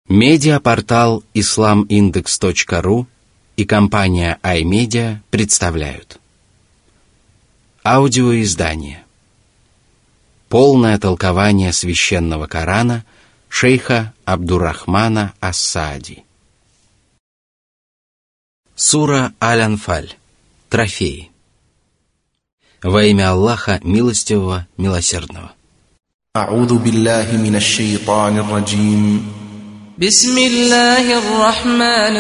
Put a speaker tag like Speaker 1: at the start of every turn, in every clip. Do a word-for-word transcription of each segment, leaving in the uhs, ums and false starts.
Speaker 1: Медиапортал ислам индекс точка ру и компания iMedia представляют аудиоиздание «Полное толкование священного Корана» шейха Абдуррахмана ас-Саади. Сура Аль-Анфаль. Трофеи. Во имя Аллаха Милостивого, Милосердного.
Speaker 2: أعوذ بالله من الشيطان الرجيم
Speaker 3: بسم الله الرحمن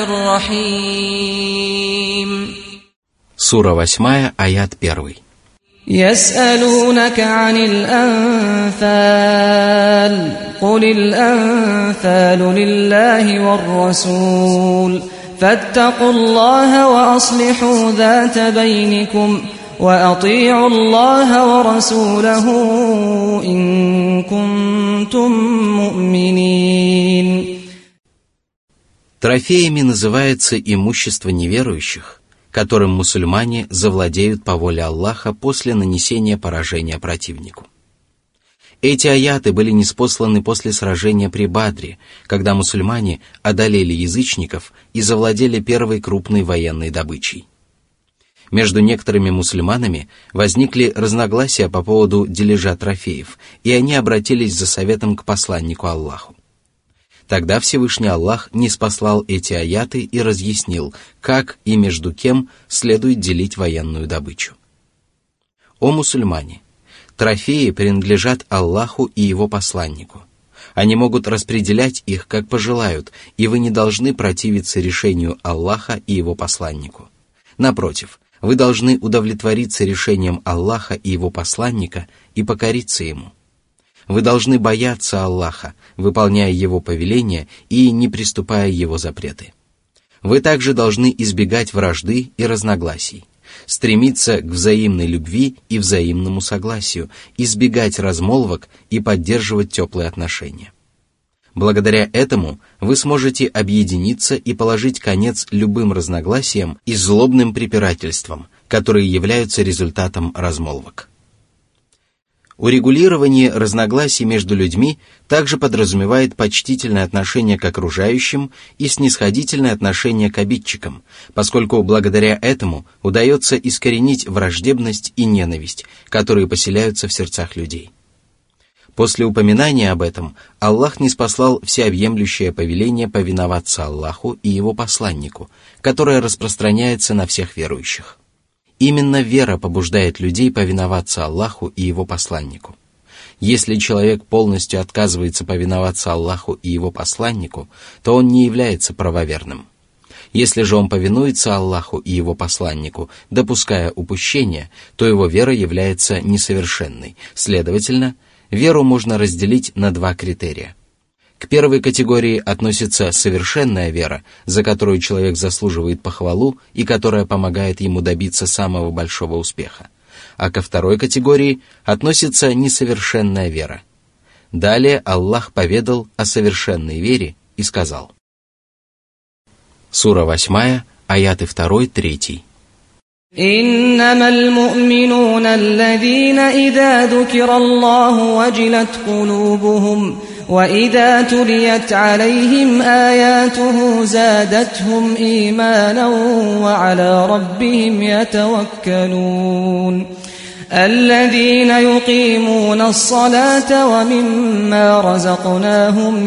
Speaker 3: الرحيم.
Speaker 1: Сура восьмая, аят первый.
Speaker 3: يسألونك عن الأنفال قل الأنفال لله والرسول فاتقوا الله وأصلحوا ذات بينكم وأطيعوا الله ورسوله إن كنتم مؤمنين.
Speaker 1: Трофеями называется имущество неверующих, которым мусульмане завладеют по воле Аллаха после нанесения поражения противнику. Эти аяты были ниспосланы после сражения при Бадре, когда мусульмане одолели язычников и завладели первой крупной военной добычей. Между некоторыми мусульманами возникли разногласия по поводу дележа трофеев, и они обратились за советом к посланнику Аллаху. Тогда Всевышний Аллах ниспослал эти аяты и разъяснил, как и между кем следует делить военную добычу. О мусульмане! Трофеи принадлежат Аллаху и Его посланнику. Они могут распределять их, как пожелают, и вы не должны противиться решению Аллаха и Его посланнику. Напротив, вы должны удовлетвориться решением Аллаха и Его посланника и покориться Ему. Вы должны бояться Аллаха, выполняя Его повеления и не приступая Его запреты. Вы также должны избегать вражды и разногласий, стремиться к взаимной любви и взаимному согласию, избегать размолвок и поддерживать теплые отношения. Благодаря этому вы сможете объединиться и положить конец любым разногласиям и злобным препирательствам, которые являются результатом размолвок. Урегулирование разногласий между людьми также подразумевает почтительное отношение к окружающим и снисходительное отношение к обидчикам, поскольку благодаря этому удается искоренить враждебность и ненависть, которые поселяются в сердцах людей. После упоминания об этом Аллах ниспослал всеобъемлющее повеление повиноваться Аллаху и Его посланнику, которое распространяется на всех верующих. Именно вера побуждает людей повиноваться Аллаху и Его посланнику. Если человек полностью отказывается повиноваться Аллаху и Его посланнику, то он не является правоверным. Если же он повинуется Аллаху и Его посланнику, допуская упущения, то его вера является несовершенной. Следовательно, веру можно разделить на два критерия. К первой категории относится совершенная вера, за которую человек заслуживает похвалу и которая помогает ему добиться самого большого успеха. А ко второй категории относится несовершенная вера. Далее Аллах поведал о совершенной вере и сказал. Сура восьмая, аяты второй, третий.
Speaker 3: إنما المؤمنون الذين إذا ذكر الله وجلت قلوبهم وإذا تليت عليهم آياته زادتهم إيمانا وعلى ربهم يتوكلون الذين يقيمون الصلاة ومما رزقناهم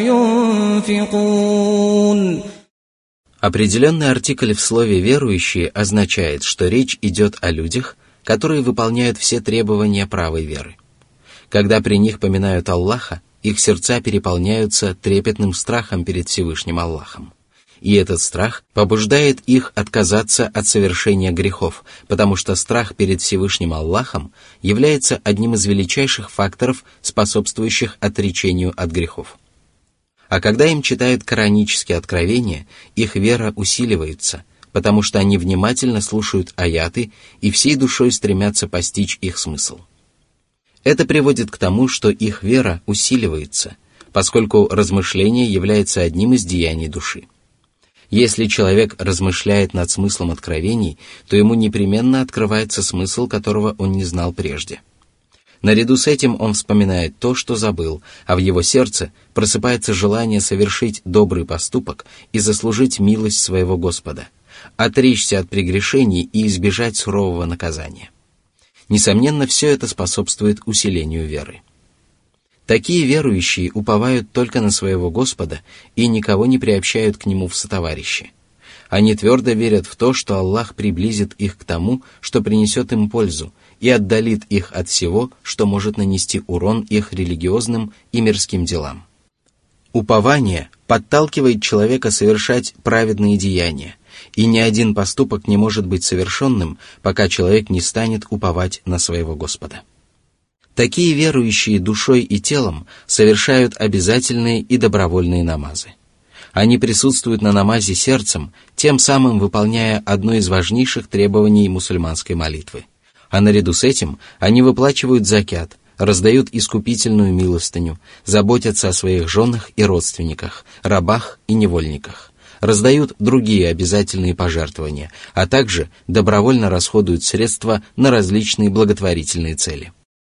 Speaker 3: ينفقون.
Speaker 1: Определенный артикль в слове «верующие» означает, что речь идет о людях, которые выполняют все требования правой веры. Когда при них поминают Аллаха, их сердца переполняются трепетным страхом перед Всевышним Аллахом. И этот страх побуждает их отказаться от совершения грехов, потому что страх перед Всевышним Аллахом является одним из величайших факторов, способствующих отречению от грехов. А когда им читают коранические откровения, их вера усиливается, потому что они внимательно слушают аяты и всей душой стремятся постичь их смысл. Это приводит к тому, что их вера усиливается, поскольку размышление является одним из деяний души. Если человек размышляет над смыслом откровений, то ему непременно открывается смысл, которого он не знал прежде. Наряду с этим он вспоминает то, что забыл, а в его сердце просыпается желание совершить добрый поступок и заслужить милость своего Господа, отречься от прегрешений и избежать сурового наказания. Несомненно, все это способствует усилению веры. Такие верующие уповают только на своего Господа и никого не приобщают к Нему в сотоварищи. Они твердо верят в то, что Аллах приблизит их к тому, что принесет им пользу, и отдалит их от всего, что может нанести урон их религиозным и мирским делам. Упование подталкивает человека совершать праведные деяния, и ни один поступок не может быть совершенным, пока человек не станет уповать на своего Господа. Такие верующие душой и телом совершают обязательные и добровольные намазы. Они присутствуют на намазе сердцем, тем самым выполняя одно из важнейших требований мусульманской молитвы. А наряду с этим они выплачивают закят, раздают искупительную милостыню, заботятся о своих женах и родственниках, рабах и невольниках, раздают другие обязательные пожертвования, а также добровольно расходуют средства на различные благотворительные цели.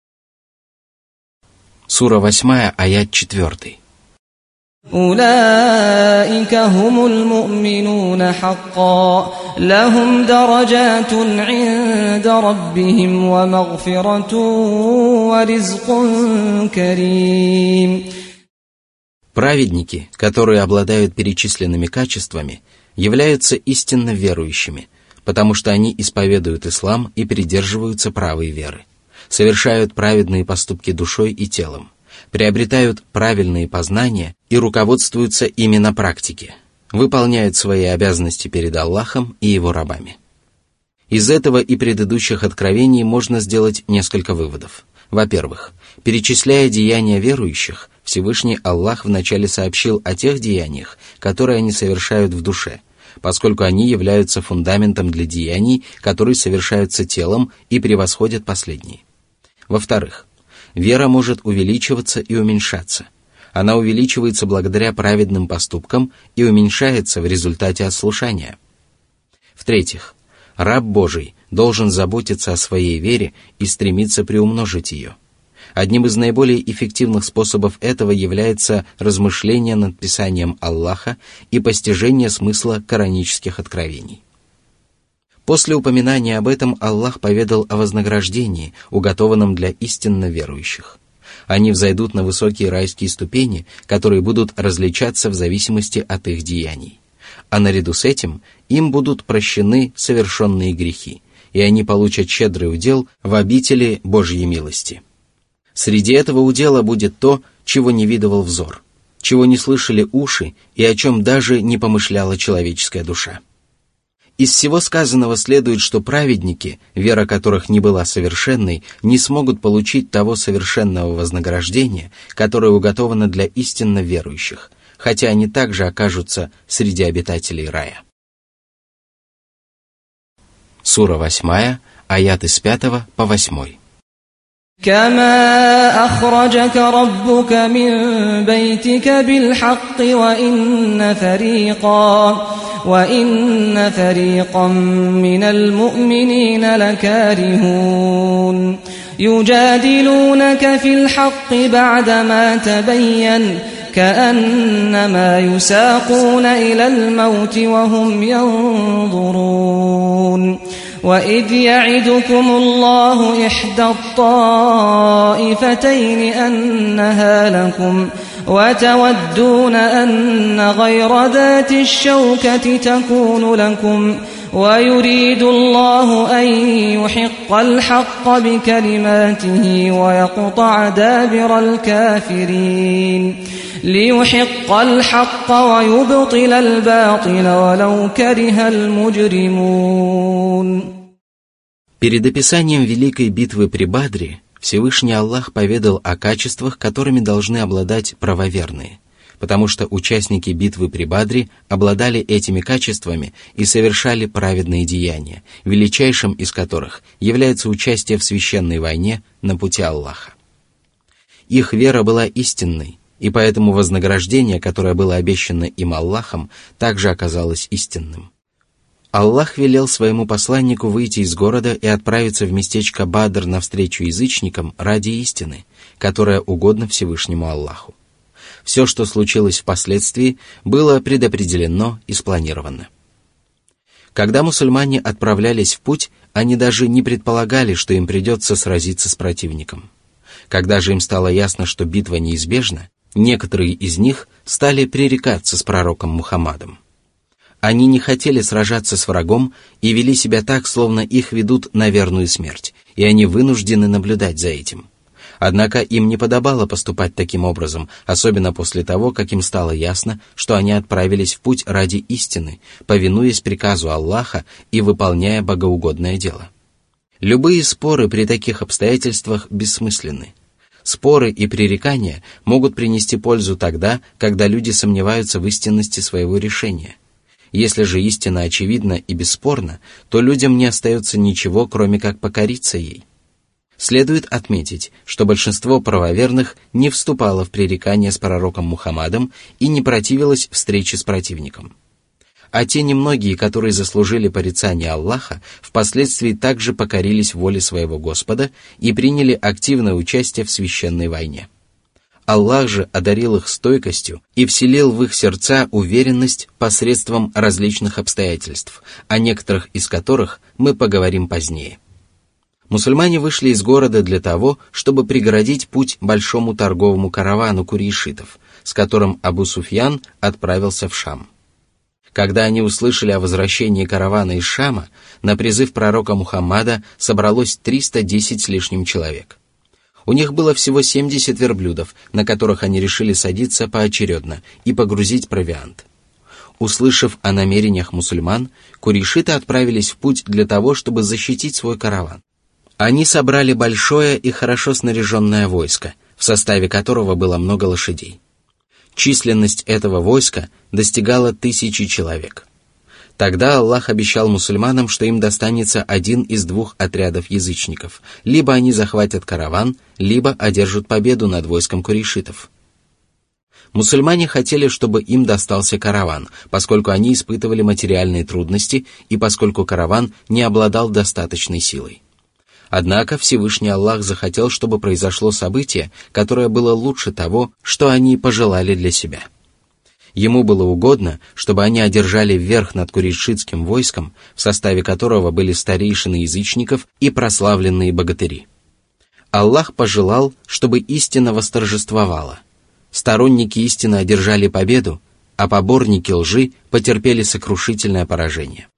Speaker 1: Сура восьмая, аят четвертый.
Speaker 3: أولئك هم المؤمنون حقا لهم درجات عند ربهم ومغفرة ورزق كريم.
Speaker 1: Праведники, которые обладают перечисленными качествами, являются истинно верующими, потому что они исповедуют ислам и придерживаются правой веры, совершают праведные поступки душой и телом, приобретают правильные познания и руководствуются ими на практике, выполняют свои обязанности перед Аллахом и Его рабами. Из этого и предыдущих откровений можно сделать несколько выводов. Во-первых, перечисляя деяния верующих, Всевышний Аллах вначале сообщил о тех деяниях, которые они совершают в душе, поскольку они являются фундаментом для деяний, которые совершаются телом и превосходят последние. Во-вторых, вера может увеличиваться и уменьшаться. Она увеличивается благодаря праведным поступкам и уменьшается в результате ослушания. В-третьих, раб Божий должен заботиться о своей вере и стремиться приумножить ее. Одним из наиболее эффективных способов этого является размышление над Писанием Аллаха и постижение смысла коранических откровений. После упоминания об этом Аллах поведал о вознаграждении, уготованном для истинно верующих. Они взойдут на высокие райские ступени, которые будут различаться в зависимости от их деяний. А наряду с этим им будут прощены совершенные грехи, и они получат щедрый удел в обители Божьей милости. Среди этого удела будет то, чего не видывал взор, чего не слышали уши и о чем даже не помышляла человеческая душа. Из всего сказанного следует, что праведники, вера которых не была совершенной, не смогут получить того совершенного вознаграждения, которое уготовано для истинно верующих, хотя они также окажутся среди обитателей рая. Сура восьмая, аяты с пятого по восьмой.
Speaker 3: كما أخرجك ربك من بيتك بالحق وإن فريقا وإن فريقا من المؤمنين لكارهون يجادلونك في الحق بعدما تبين كأنما يساقون إلى الموت وهم ينظرون وإذ يعدكم الله إحدى الطائفتين أنها لكم وتودون أن غير ذات الشوكة تكون لكم ويريد الله أن يحق الحق بكلماته ويقطع دابر الكافرين ليحق الحق ويبطل الباطل ولو كره المجرمون.
Speaker 1: Перед описанием великой битвы при Бадре Всевышний Аллах поведал о качествах, которыми должны обладать правоверные, потому что участники битвы при Бадре обладали этими качествами и совершали праведные деяния, величайшим из которых является участие в священной войне на пути Аллаха. Их вера была истинной, и поэтому вознаграждение, которое было обещано им Аллахом, также оказалось истинным. Аллах велел своему посланнику выйти из города и отправиться в местечко Бадр навстречу язычникам ради истины, которая угодна Всевышнему Аллаху. Все, что случилось впоследствии, было предопределено и спланировано. Когда мусульмане отправлялись в путь, они даже не предполагали, что им придется сразиться с противником. Когда же им стало ясно, что битва неизбежна, некоторые из них стали пререкаться с пророком Мухаммадом. Они не хотели сражаться с врагом и вели себя так, словно их ведут на верную смерть, и они вынуждены наблюдать за этим. Однако им не подобало поступать таким образом, особенно после того, как им стало ясно, что они отправились в путь ради истины, повинуясь приказу Аллаха и выполняя богоугодное дело. Любые споры при таких обстоятельствах бессмысленны. Споры и пререкания могут принести пользу тогда, когда люди сомневаются в истинности своего решения. Если же истина очевидна и бесспорна, то людям не остается ничего, кроме как покориться ей. Следует отметить, что большинство правоверных не вступало в пререкания с пророком Мухаммадом и не противилось встрече с противником. А те немногие, которые заслужили порицание Аллаха, впоследствии также покорились воле своего Господа и приняли активное участие в священной войне. Аллах же одарил их стойкостью и вселил в их сердца уверенность посредством различных обстоятельств, о некоторых из которых мы поговорим позднее. Мусульмане вышли из города для того, чтобы преградить путь большому торговому каравану курейшитов, с которым Абу Суфьян отправился в Шам. Когда они услышали о возвращении каравана из Шама, на призыв пророка Мухаммада собралось триста десять с лишним человек. У них было всего семьдесят верблюдов, на которых они решили садиться поочередно и погрузить провиант. Услышав о намерениях мусульман, курейшиты отправились в путь для того, чтобы защитить свой караван. Они собрали большое и хорошо снаряженное войско, в составе которого было много лошадей. Численность этого войска достигала тысячи человек. Тогда Аллах обещал мусульманам, что им достанется один из двух отрядов язычников. Либо они захватят караван, либо одержат победу над войском курейшитов. Мусульмане хотели, чтобы им достался караван, поскольку они испытывали материальные трудности и поскольку караван не обладал достаточной силой. Однако Всевышний Аллах захотел, чтобы произошло событие, которое было лучше того, что они пожелали для себя. Ему было угодно, чтобы они одержали верх над курейшитским войском, в составе которого были старейшины язычников и прославленные богатыри. Аллах пожелал, чтобы истина восторжествовала. Сторонники истины одержали победу, а поборники лжи потерпели сокрушительное поражение.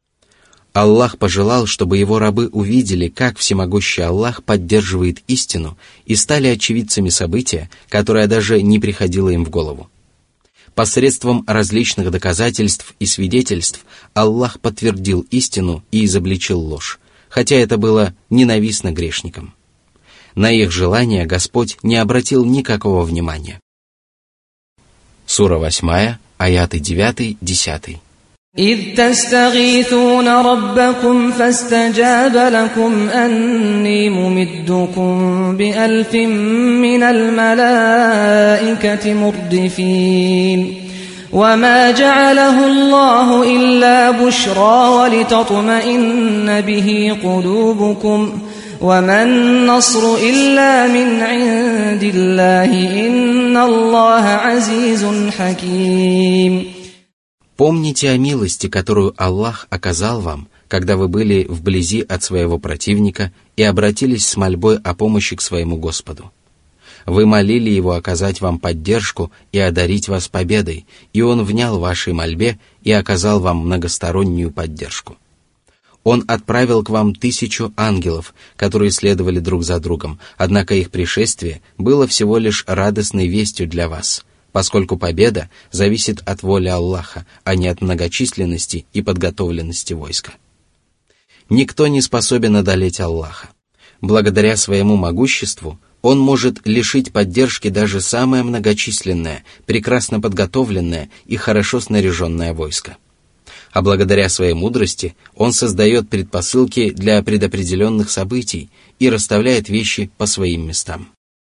Speaker 1: Аллах пожелал, чтобы его рабы увидели, как всемогущий Аллах поддерживает истину, и стали очевидцами события, которое даже не приходило им в голову. Посредством различных доказательств и свидетельств Аллах подтвердил истину и изобличил ложь, хотя это было ненавистно грешникам. На их желания Господь не обратил никакого внимания. Сура восьмая, аяты девятый-десятый.
Speaker 3: إذ تستغيثون ربكم فاستجاب لكم أني ممدكم بألف من الملائكة مردفين وما جعله الله إلا بشرى ولتطمئن به قلوبكم وما النصر إلا من عند الله إن الله عزيز حكيم.
Speaker 1: Помните о милости, которую Аллах оказал вам, когда вы были вблизи от своего противника и обратились с мольбой о помощи к своему Господу. Вы молили Его оказать вам поддержку и одарить вас победой, и Он внял вашей мольбе и оказал вам многостороннюю поддержку. Он отправил к вам тысячу ангелов, которые следовали друг за другом, однако их пришествие было всего лишь радостной вестью для вас, поскольку победа зависит от воли Аллаха, а не от многочисленности и подготовленности войска. Никто не способен одолеть Аллаха. Благодаря своему могуществу Он может лишить поддержки даже самое многочисленное, прекрасно подготовленное и хорошо снаряженное войско. А благодаря своей мудрости Он создает предпосылки для предопределенных событий и расставляет вещи по своим местам.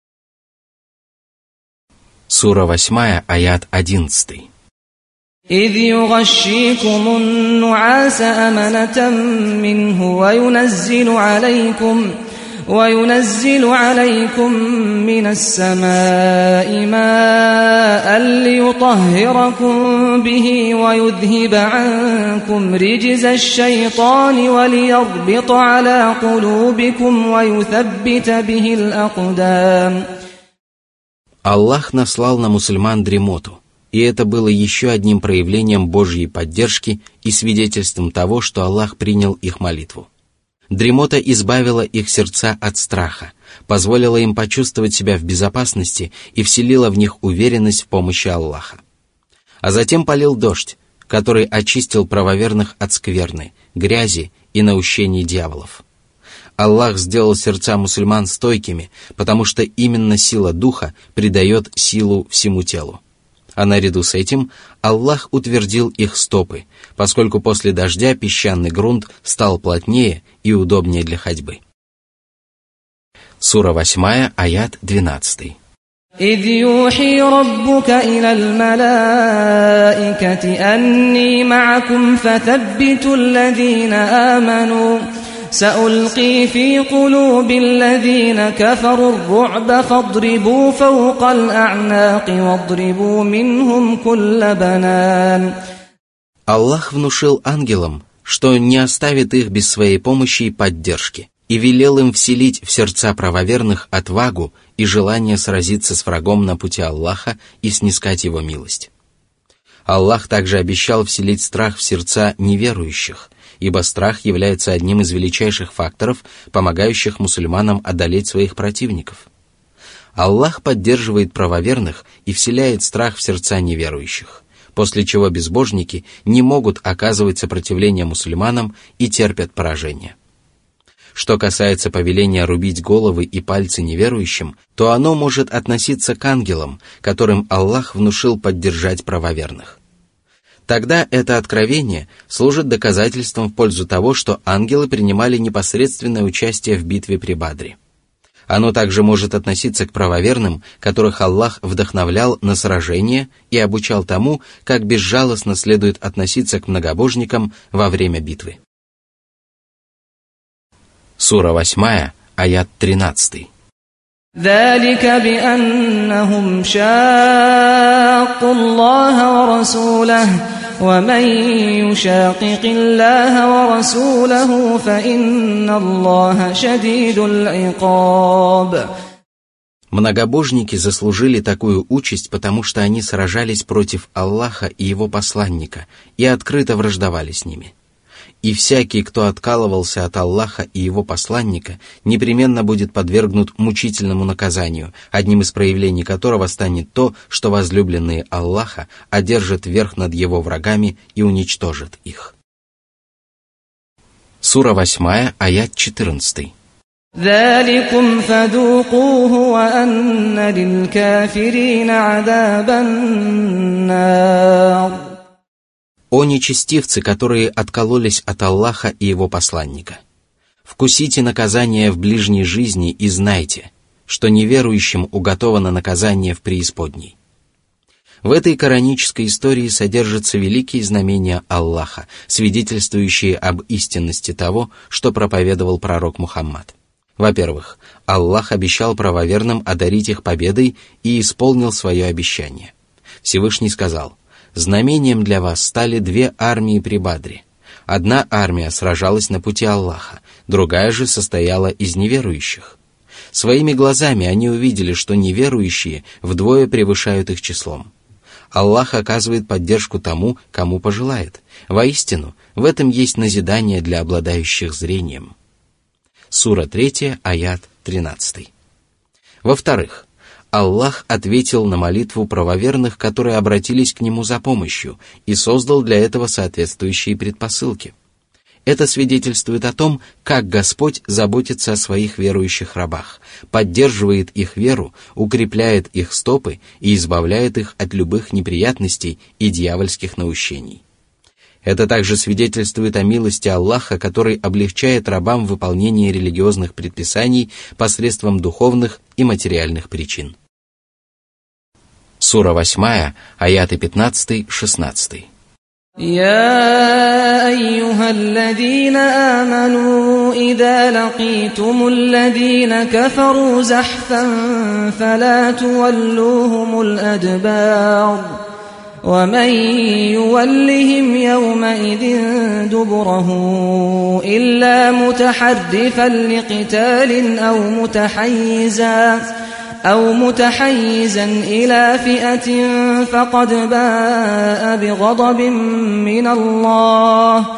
Speaker 1: Сура восьмая, аят одиннадцатый.
Speaker 3: إذ يغشيكم النعاس أمنة منه وينزل عليكم وينزل عليكم من السماء ماء ليطهركم به ويذهب عنكم رجز الشيطان وليربط على قلوبكم ويثبت به الأقدام.
Speaker 1: Аллах наслал на мусульман дремоту, и это было еще одним проявлением Божьей поддержки и свидетельством того, что Аллах принял их молитву. Дремота избавила их сердца от страха, позволила им почувствовать себя в безопасности и вселила в них уверенность в помощи Аллаха. А затем полил дождь, который очистил правоверных от скверны, грязи и наущений дьяволов. Аллах сделал сердца мусульман стойкими, потому что именно сила духа придает силу всему телу. А наряду с этим Аллах утвердил их стопы, поскольку после дождя песчаный грунт стал плотнее и удобнее для ходьбы. Сура восьмая, аят двенадцатый.
Speaker 3: إذ يوحي ربك إلى الملائكة أني معكم فثبتوا الذين آمنوا سألقي في قلوب الذين كفروا الرعب فاضربوا فوق الأعناق واضربوا منهم كل بنان.
Speaker 1: Аллах внушил ангелам, что не оставит их без своей помощи и поддержки, и велел им вселить в сердца правоверных отвагу и желание сразиться с врагом на пути Аллаха и снискать его милость. Аллах также обещал вселить страх в сердца неверующих, ибо страх является одним из величайших факторов, помогающих мусульманам одолеть своих противников. Аллах поддерживает правоверных и вселяет страх в сердца неверующих, после чего безбожники не могут оказывать сопротивление мусульманам и терпят поражение. Что касается повеления рубить головы и пальцы неверующим, то оно может относиться к ангелам, которым Аллах внушил поддержать правоверных. Тогда это откровение служит доказательством в пользу того, что ангелы принимали непосредственное участие в битве при Бадре. Оно также может относиться к правоверным, которых Аллах вдохновлял на сражение и обучал тому, как безжалостно следует относиться к многобожникам во время битвы. Сура восьмая, аят тринадцатый.
Speaker 3: ذلك بأنهم شاقوا الله ورسوله ومن يشاقق الله ورسوله فإن الله شديد العقاب.
Speaker 1: Многобожники заслужили такую участь, потому что они сражались против Аллаха и его посланника и открыто враждовали с ними. И всякий, кто откалывался от Аллаха и его посланника, непременно будет подвергнут мучительному наказанию, одним из проявлений которого станет то, что возлюбленные Аллаха одержат верх над его врагами и уничтожат их. Сура восьмая, аят четырнадцатый.
Speaker 3: ذلكم فذوقوه وأن للكافرين عذاب النار.
Speaker 1: «О нечестивцы, которые откололись от Аллаха и его посланника! Вкусите наказание в ближней жизни и знайте, что неверующим уготовано наказание в преисподней». В этой коранической истории содержатся великие знамения Аллаха, свидетельствующие об истинности того, что проповедовал пророк Мухаммад. Во-первых, Аллах обещал правоверным одарить их победой и исполнил свое обещание. Всевышний сказал: «Знамением для вас стали две армии при Бадре. Одна армия сражалась на пути Аллаха, другая же состояла из неверующих. Своими глазами они увидели, что неверующие вдвое превышают их числом. Аллах оказывает поддержку тому, кому пожелает. Воистину, в этом есть назидание для обладающих зрением». Сура третья, аят тринадцатый. Во-вторых, Аллах ответил на молитву правоверных, которые обратились к Нему за помощью, и создал для этого соответствующие предпосылки. Это свидетельствует о том, как Господь заботится о своих верующих рабах, поддерживает их веру, укрепляет их стопы и избавляет их от любых неприятностей и дьявольских наущений. Это также свидетельствует о милости Аллаха, который облегчает рабам выполнение религиозных предписаний посредством духовных и материальных причин. Сура восьмая, аяты пятнадцатый-шестнадцатый.
Speaker 3: يا أيها الذين آمنوا إذا لقيتم الذين كفروا زحفا فلا تولوهم الأدبار ومن يولهم يومئذ دبره إلا متحرفا لقتال أو متحيزا أو متحيزا إلى فئة فقد باء بغضب من الله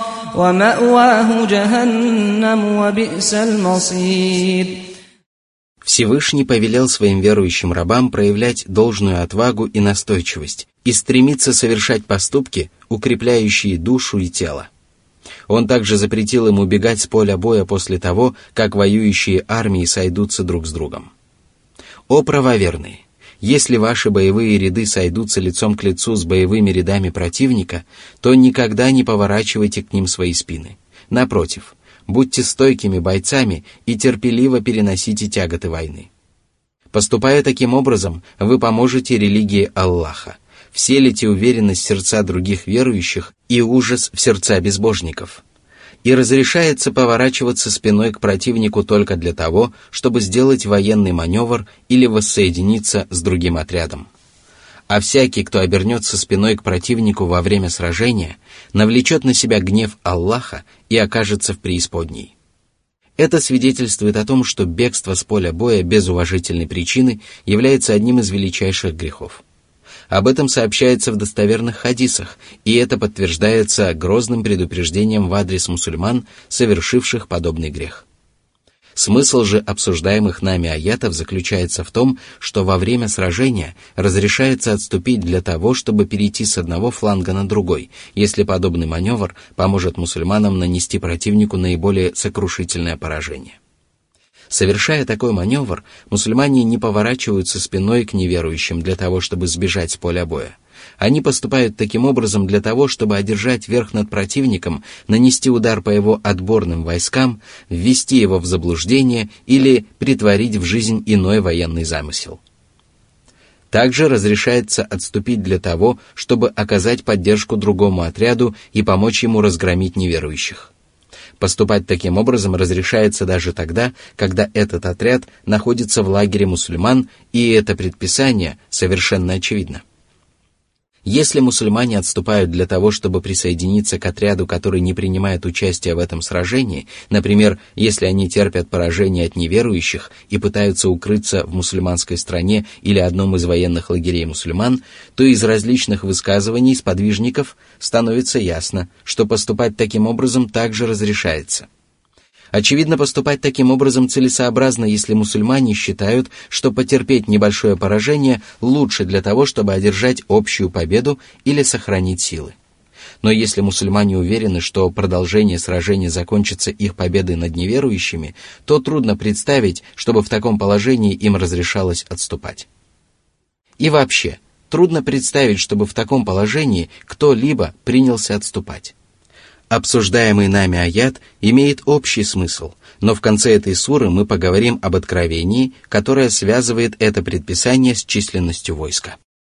Speaker 3: ومأواه جهنم وبئس المصير.
Speaker 1: Всевышний повелел своим верующим рабам проявлять должную отвагу и настойчивость и стремиться совершать поступки, укрепляющие душу и тело. Он также запретил им убегать с поля боя после того, как воюющие армии сойдутся друг с другом. О правоверные! Если ваши боевые ряды сойдутся лицом к лицу с боевыми рядами противника, то никогда не поворачивайте к ним свои спины. Напротив, будьте стойкими бойцами и терпеливо переносите тяготы войны. Поступая таким образом, вы поможете религии Аллаха, вселите уверенность в сердца других верующих и ужас в сердца безбожников. И разрешается поворачиваться спиной к противнику только для того, чтобы сделать военный маневр или воссоединиться с другим отрядом. А всякий, кто обернется спиной к противнику во время сражения, навлечет на себя гнев Аллаха и окажется в преисподней. Это свидетельствует о том, что бегство с поля боя без уважительной причины является одним из величайших грехов. Об этом сообщается в достоверных хадисах, и это подтверждается грозным предупреждением в адрес мусульман, совершивших подобный грех. Смысл же обсуждаемых нами аятов заключается в том, что во время сражения разрешается отступить для того, чтобы перейти с одного фланга на другой, если подобный маневр поможет мусульманам нанести противнику наиболее сокрушительное поражение. Совершая такой маневр, мусульмане не поворачиваются спиной к неверующим для того, чтобы сбежать с поля боя. Они поступают таким образом для того, чтобы одержать верх над противником, нанести удар по его отборным войскам, ввести его в заблуждение или претворить в жизнь иной военный замысел. Также разрешается отступить для того, чтобы оказать поддержку другому отряду и помочь ему разгромить неверующих. Поступать таким образом разрешается даже тогда, когда этот отряд находится в лагере мусульман, и это предписание совершенно очевидно. Если мусульмане отступают для того, чтобы присоединиться к отряду, который не принимает участия в этом сражении, например, если они терпят поражение от неверующих и пытаются укрыться в мусульманской стране или одном из военных лагерей мусульман, то из различных высказываний сподвижников становится ясно, что поступать таким образом также разрешается. Очевидно, поступать таким образом целесообразно, если мусульмане считают, что потерпеть небольшое поражение лучше для того, чтобы одержать общую победу или сохранить силы. Но если мусульмане уверены, что продолжение сражения закончится их победой над неверующими, то трудно представить, чтобы в таком положении им разрешалось отступать. И вообще, трудно представить, чтобы в таком положении кто-либо принялся отступать. Обсуждаемый нами аят имеет общий смысл, но в конце этой суры мы поговорим об откровении, которое связывает это предписание с численностью войска.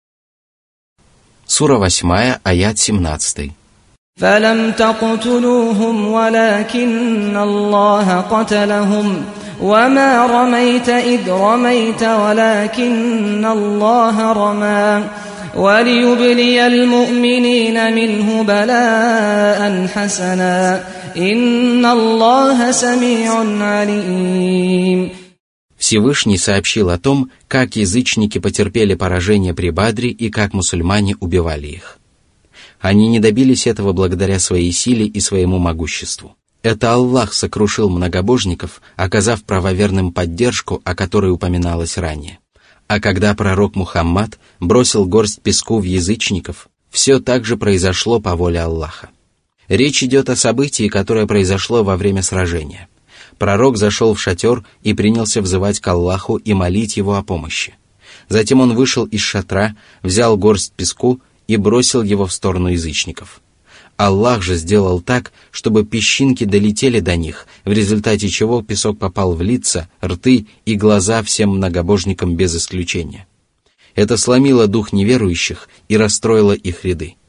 Speaker 1: Сура восьмая, аят семнадцатый.
Speaker 3: فَلَمْ تَقْتُلُوهُمْ وَلَكِنَّ اللَّهَ قَتَلَهُمْ وَمَا رَمَيْتَ إِذْ رَمَيْتَ وَلَكِنَّ اللَّهَ رَمَى وَلِيُبْلِيَ الْمُؤْمِنِينَ مِنْهُ بَلَاءً حَسَنًا إِنَّ اللَّهَ سَمِيعٌ عَلِيمٌ.
Speaker 1: Всевышний сообщил о том, как язычники потерпели поражение при Бадре и как мусульмане убивали их. Они не добились этого благодаря своей силе и своему могуществу. Это Аллах сокрушил многобожников, оказав правоверным поддержку, о которой упоминалось ранее. А когда пророк Мухаммад бросил горсть песку в язычников, все так же произошло по воле Аллаха. Речь идет о событии, которое произошло во время сражения. Пророк зашел в шатер и принялся взывать к Аллаху и молить его о помощи. Затем он вышел из шатра, взял горсть песку и бросил его в сторону язычников. Аллах же сделал так, чтобы песчинки долетели до них, в результате чего песок попал в лица, рты и глаза всем многобожникам без исключения. Это сломило дух неверующих и расстроило их ряды.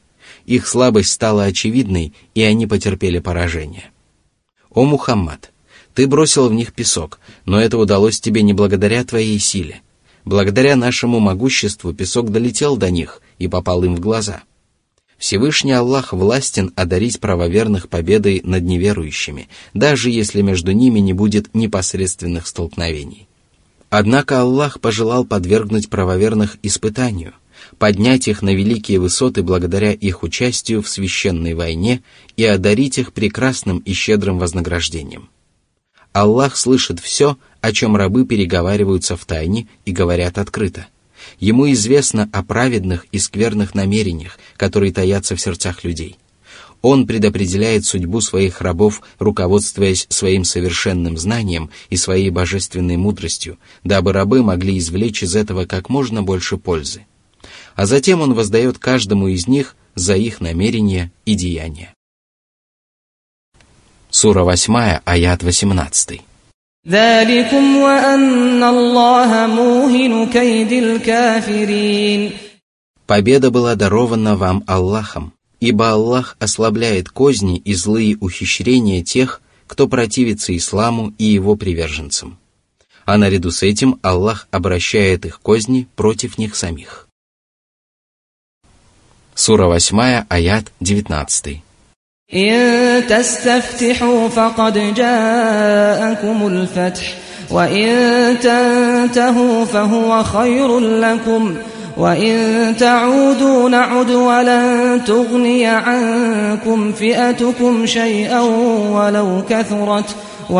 Speaker 1: Их слабость стала очевидной, и они потерпели поражение. О Мухаммад, ты бросил в них песок, но это удалось тебе не благодаря твоей силе. Благодаря нашему могуществу песок долетел до них и попал им в глаза. Всевышний Аллах властен одарить правоверных победой над неверующими, даже если между ними не будет непосредственных столкновений. Однако Аллах пожелал подвергнуть правоверных испытанию, поднять их на великие высоты благодаря их участию в священной войне и одарить их прекрасным и щедрым вознаграждением. Аллах слышит все, о чем рабы переговариваются в тайне и говорят открыто. Ему известно о праведных и скверных намерениях, которые таятся в сердцах людей. Он предопределяет судьбу своих рабов, руководствуясь своим совершенным знанием и своей божественной мудростью, дабы рабы могли извлечь из этого как можно больше пользы. А затем он воздает каждому из них за их намерения и деяния. Сура восьмая, аят восемнадцатый.
Speaker 3: ذَلِكُمْ وَأَنَّ اللَّهَ مُوهِنُ كَيْدِ الْكَافِرِينَ.
Speaker 1: Победа была дарована вам Аллахом, ибо Аллах ослабляет козни и злые ухищрения тех, кто противится исламу и его приверженцам. А наряду с этим Аллах обращает их козни против них самих. Сура восьмая, аят девятнадцатый.
Speaker 3: إن تستفتحوا فقد جاءكم الفتح وإن تنتهوا فهو خير لكم وإن تعودوا نعد ولن تغني عنكم فئتكم شيئا ولو كثرت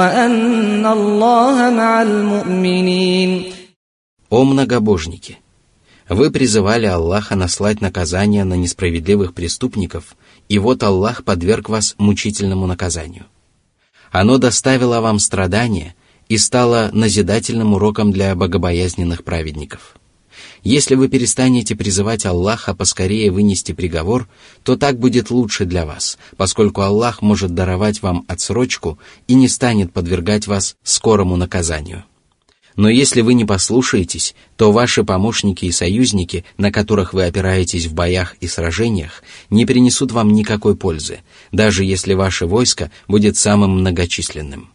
Speaker 3: وأن الله مع المؤمنين.
Speaker 1: О многобожники! Вы призывали Аллаха наслать наказание на несправедливых преступников, и вот Аллах подверг вас мучительному наказанию. Оно доставило вам страдания и стало назидательным уроком для богобоязненных праведников. Если вы перестанете призывать Аллаха поскорее вынести приговор, то так будет лучше для вас, поскольку Аллах может даровать вам отсрочку и не станет подвергать вас скорому наказанию. Но если вы не послушаетесь, то ваши помощники и союзники, на которых вы опираетесь в боях и сражениях, не принесут вам никакой пользы, даже если ваше войско будет самым многочисленным.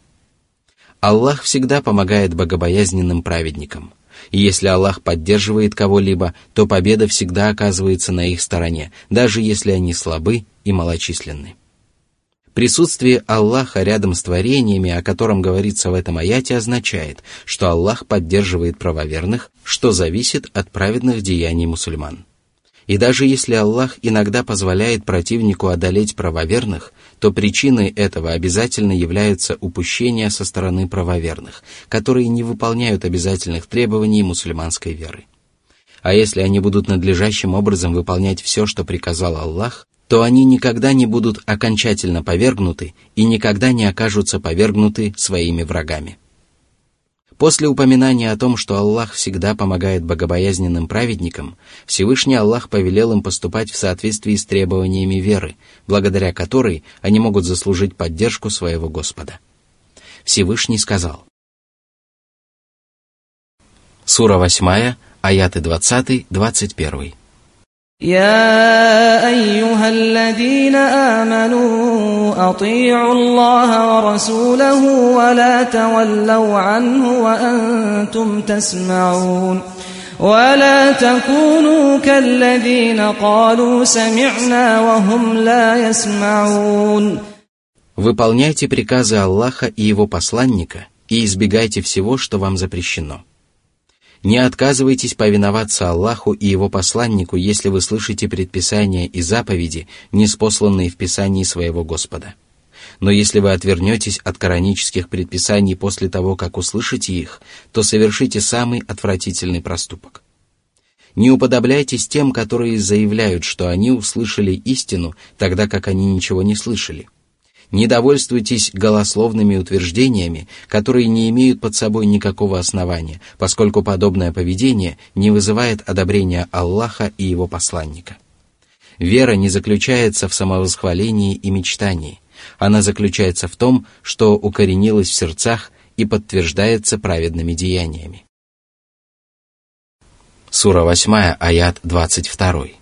Speaker 1: Аллах всегда помогает богобоязненным праведникам. И если Аллах поддерживает кого-либо, то победа всегда оказывается на их стороне, даже если они слабы и малочисленны. Присутствие Аллаха рядом с творениями, о котором говорится в этом аяте, означает, что Аллах поддерживает правоверных, что зависит от праведных деяний мусульман. И даже если Аллах иногда позволяет противнику одолеть правоверных, то причиной этого обязательно является упущение со стороны правоверных, которые не выполняют обязательных требований мусульманской веры. А если они будут надлежащим образом выполнять все, что приказал Аллах, то они никогда не будут окончательно повергнуты и никогда не окажутся повергнуты своими врагами. После упоминания о том, что Аллах всегда помогает богобоязненным праведникам, Всевышний Аллах повелел им поступать в соответствии с требованиями веры, благодаря которой они могут заслужить поддержку своего Господа. Всевышний сказал. Сура восьмая, аяты двадцатый двадцать один.
Speaker 3: يا أيها الذين آمنوا أطيعوا الله ورسوله ولا تولوا عنه وأنتم تسمعون ولا تكونوا كالذين قالوا سمعنا وهم لا يسمعون.
Speaker 1: Выполняйте приказы Аллаха и Его посланника и избегайте всего, что вам запрещено. Не отказывайтесь повиноваться Аллаху и Его посланнику, если вы слышите предписания и заповеди, ниспосланные в Писании своего Господа. Но если вы отвернетесь от коранических предписаний после того, как услышите их, то совершите самый отвратительный проступок. Не уподобляйтесь тем, которые заявляют, что они услышали истину, тогда как они ничего не слышали. Не довольствуйтесь голословными утверждениями, которые не имеют под собой никакого основания, поскольку подобное поведение не вызывает одобрения Аллаха и Его посланника. Вера не заключается в самовосхвалении и мечтании. Она заключается в том, что укоренилась в сердцах и подтверждается праведными деяниями. Сура восьмая, аят двадцать два.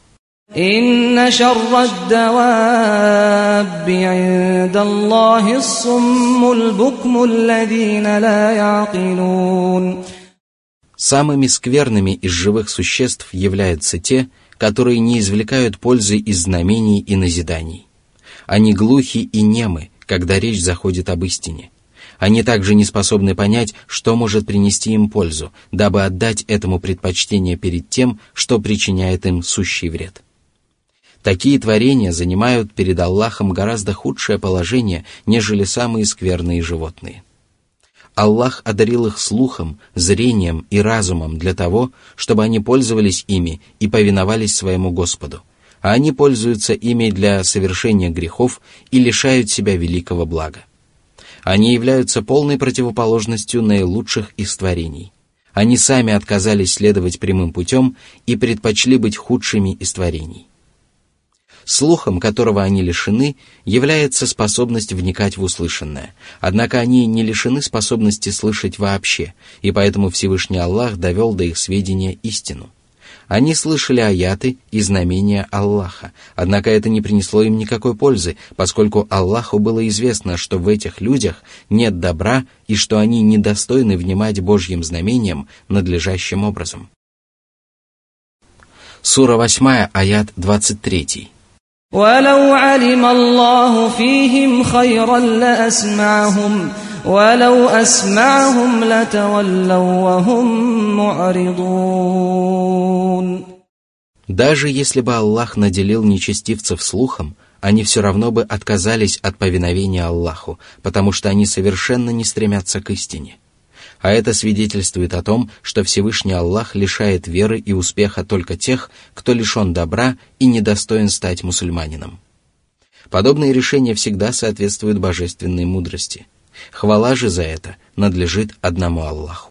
Speaker 3: إن شر الدواب عند الله الصم البكم الذين لا يعقلون.
Speaker 1: Самыми скверными из живых существ являются те, которые не извлекают пользы из знамений и назиданий. Они глухи и немы, когда речь заходит об истине. Они также не способны понять, что может принести им пользу, дабы отдать этому предпочтение перед тем, что причиняет им сущий вред. Такие творения занимают перед Аллахом гораздо худшее положение, нежели самые скверные животные. Аллах одарил их слухом, зрением и разумом для того, чтобы они пользовались ими и повиновались своему Господу, а они пользуются ими для совершения грехов и лишают себя великого блага. Они являются полной противоположностью наилучших из творений. Они сами отказались следовать прямым путем и предпочли быть худшими из творений. Слухом, которого они лишены, является способность вникать в услышанное, однако они не лишены способности слышать вообще, и поэтому Всевышний Аллах довел до их сведения истину. Они слышали аяты и знамения Аллаха, однако это не принесло им никакой пользы, поскольку Аллаху было известно, что в этих людях нет добра и что они недостойны внимать Божьим знамениям надлежащим образом. Сура восьмая, аят двадцать три.
Speaker 3: وَلَوْ عَلِمَ اللَّهُ فِيهِمْ خَيْرًا لَأَسْمَعَهُمْ وَلَوْ أَسْمَعَهُمْ لَتَوَلَّوْا وَهُمْ مُعْرِضُونَ.
Speaker 1: Даже если бы Аллах наделил нечестивцев слухом, они все равно бы отказались от повиновения Аллаху, потому что они совершенно не стремятся к истине. А это свидетельствует о том, что Всевышний Аллах лишает веры и успеха только тех, кто лишен добра и недостоин стать мусульманином. Подобные решения всегда соответствуют божественной мудрости. Хвала же за это надлежит одному Аллаху.